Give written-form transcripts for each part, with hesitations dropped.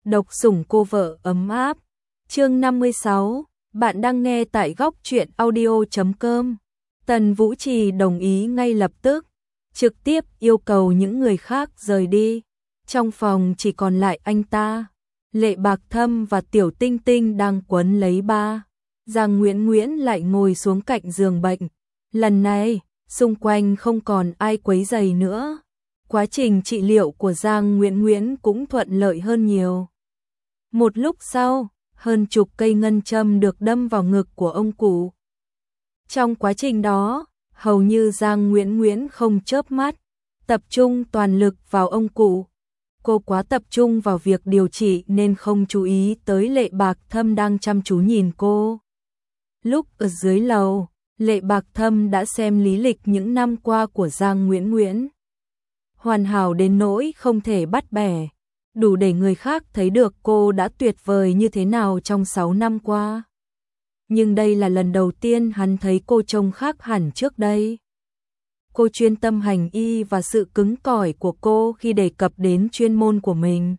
Độc sủng cô vợ ấm áp. Chương 56, bạn đang nghe tại góc truyện audio.com. Tần Vũ Trì đồng ý ngay lập tức, trực tiếp yêu cầu những người khác rời đi. Trong phòng chỉ còn lại anh ta, Lệ Bạc Thâm và Tiểu Tinh Tinh đang quấn lấy ba. Giang Nguyễn Nguyễn lại ngồi xuống cạnh giường bệnh. Lần này, xung quanh không còn ai quấy rầy nữa. Quá trình trị liệu của Giang Nguyễn Nguyễn cũng thuận lợi hơn nhiều. Một lúc sau, hơn chục cây ngân châm được đâm vào ngực của ông cụ. Trong quá trình đó, hầu như Giang Nguyễn Nguyễn không chớp mắt, tập trung toàn lực vào ông cụ. Cô quá tập trung vào việc điều trị nên không chú ý tới Lệ Bạc Thâm đang chăm chú nhìn cô. Lúc ở dưới lầu, Lệ Bạc Thâm đã xem lý lịch những năm qua của Giang Nguyễn Nguyễn. Hoàn hảo đến nỗi không thể bắt bẻ, đủ để người khác thấy được cô đã tuyệt vời như thế nào trong 6 năm qua. Nhưng đây là lần đầu tiên hắn thấy cô trông khác hẳn trước đây. Cô chuyên tâm hành y và sự cứng cỏi của cô khi đề cập đến chuyên môn của mình.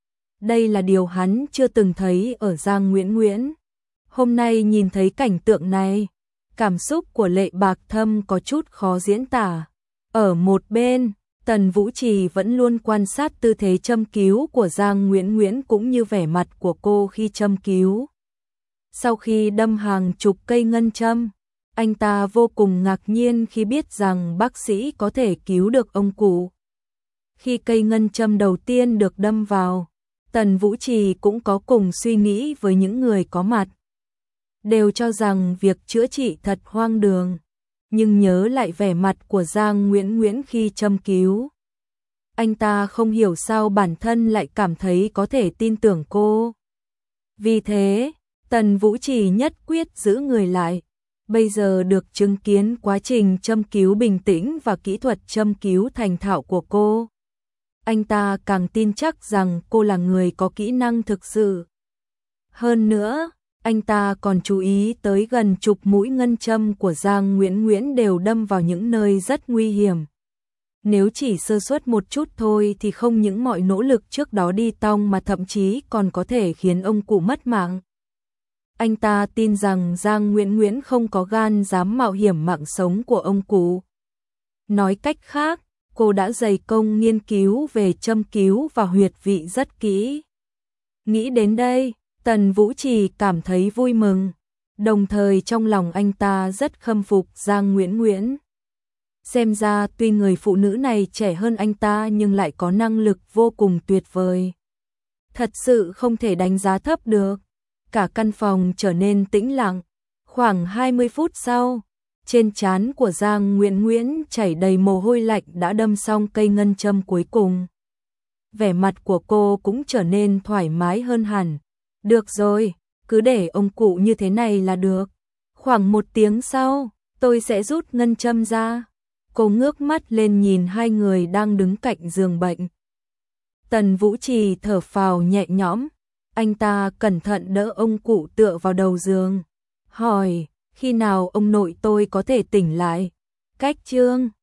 Đây là điều hắn chưa từng thấy ở Giang Nguyễn Nguyễn. Hôm nay nhìn thấy cảnh tượng này, cảm xúc của Lệ Bạc Thâm có chút khó diễn tả. Ở một bên, Tần Vũ Trì vẫn luôn quan sát tư thế châm cứu của Giang Nguyễn Nguyễn cũng như vẻ mặt của cô khi châm cứu. Sau khi đâm hàng chục cây ngân châm, anh ta vô cùng ngạc nhiên khi biết rằng bác sĩ có thể cứu được ông cụ. Khi cây ngân châm đầu tiên được đâm vào, Tần Vũ Trì cũng có cùng suy nghĩ với những người có mặt. Đều cho rằng việc chữa trị thật hoang đường, nhưng nhớ lại vẻ mặt của Giang Nguyễn Nguyễn khi châm cứu. Anh ta không hiểu sao bản thân lại cảm thấy có thể tin tưởng cô. Vì thế, Tần Vũ Trì nhất quyết giữ người lại. Bây giờ được chứng kiến quá trình châm cứu bình tĩnh và kỹ thuật châm cứu thành thạo của cô. Anh ta càng tin chắc rằng cô là người có kỹ năng thực sự. Hơn nữa, anh ta còn chú ý tới gần chục mũi ngân châm của Giang Nguyễn Nguyễn đều đâm vào những nơi rất nguy hiểm. Nếu chỉ sơ suất một chút thôi thì không những mọi nỗ lực trước đó đi tong mà thậm chí còn có thể khiến ông cụ mất mạng. Anh ta tin rằng Giang Nguyễn Nguyễn không có gan dám mạo hiểm mạng sống của ông cụ. Nói cách khác, cô đã dày công nghiên cứu về châm cứu và huyệt vị rất kỹ. Nghĩ đến đây, Tần Vũ Trì cảm thấy vui mừng, đồng thời trong lòng anh ta rất khâm phục Giang Nguyễn Nguyễn. Xem ra tuy người phụ nữ này trẻ hơn anh ta nhưng lại có năng lực vô cùng tuyệt vời. Thật sự không thể đánh giá thấp được. Cả căn phòng trở nên tĩnh lặng. Khoảng 20 phút sau, trên trán của Giang Nguyễn Nguyễn chảy đầy mồ hôi lạnh đã đâm xong cây ngân châm cuối cùng. Vẻ mặt của cô cũng trở nên thoải mái hơn hẳn. Được rồi, cứ để ông cụ như thế này là được. Khoảng 1 tiếng sau, tôi sẽ rút ngân châm ra. Cô ngước mắt lên nhìn hai người đang đứng cạnh giường bệnh. Tần Vũ Trì thở phào nhẹ nhõm. Anh ta cẩn thận đỡ ông cụ tựa vào đầu giường. Hỏi, khi nào ông nội tôi có thể tỉnh lại? Cách chương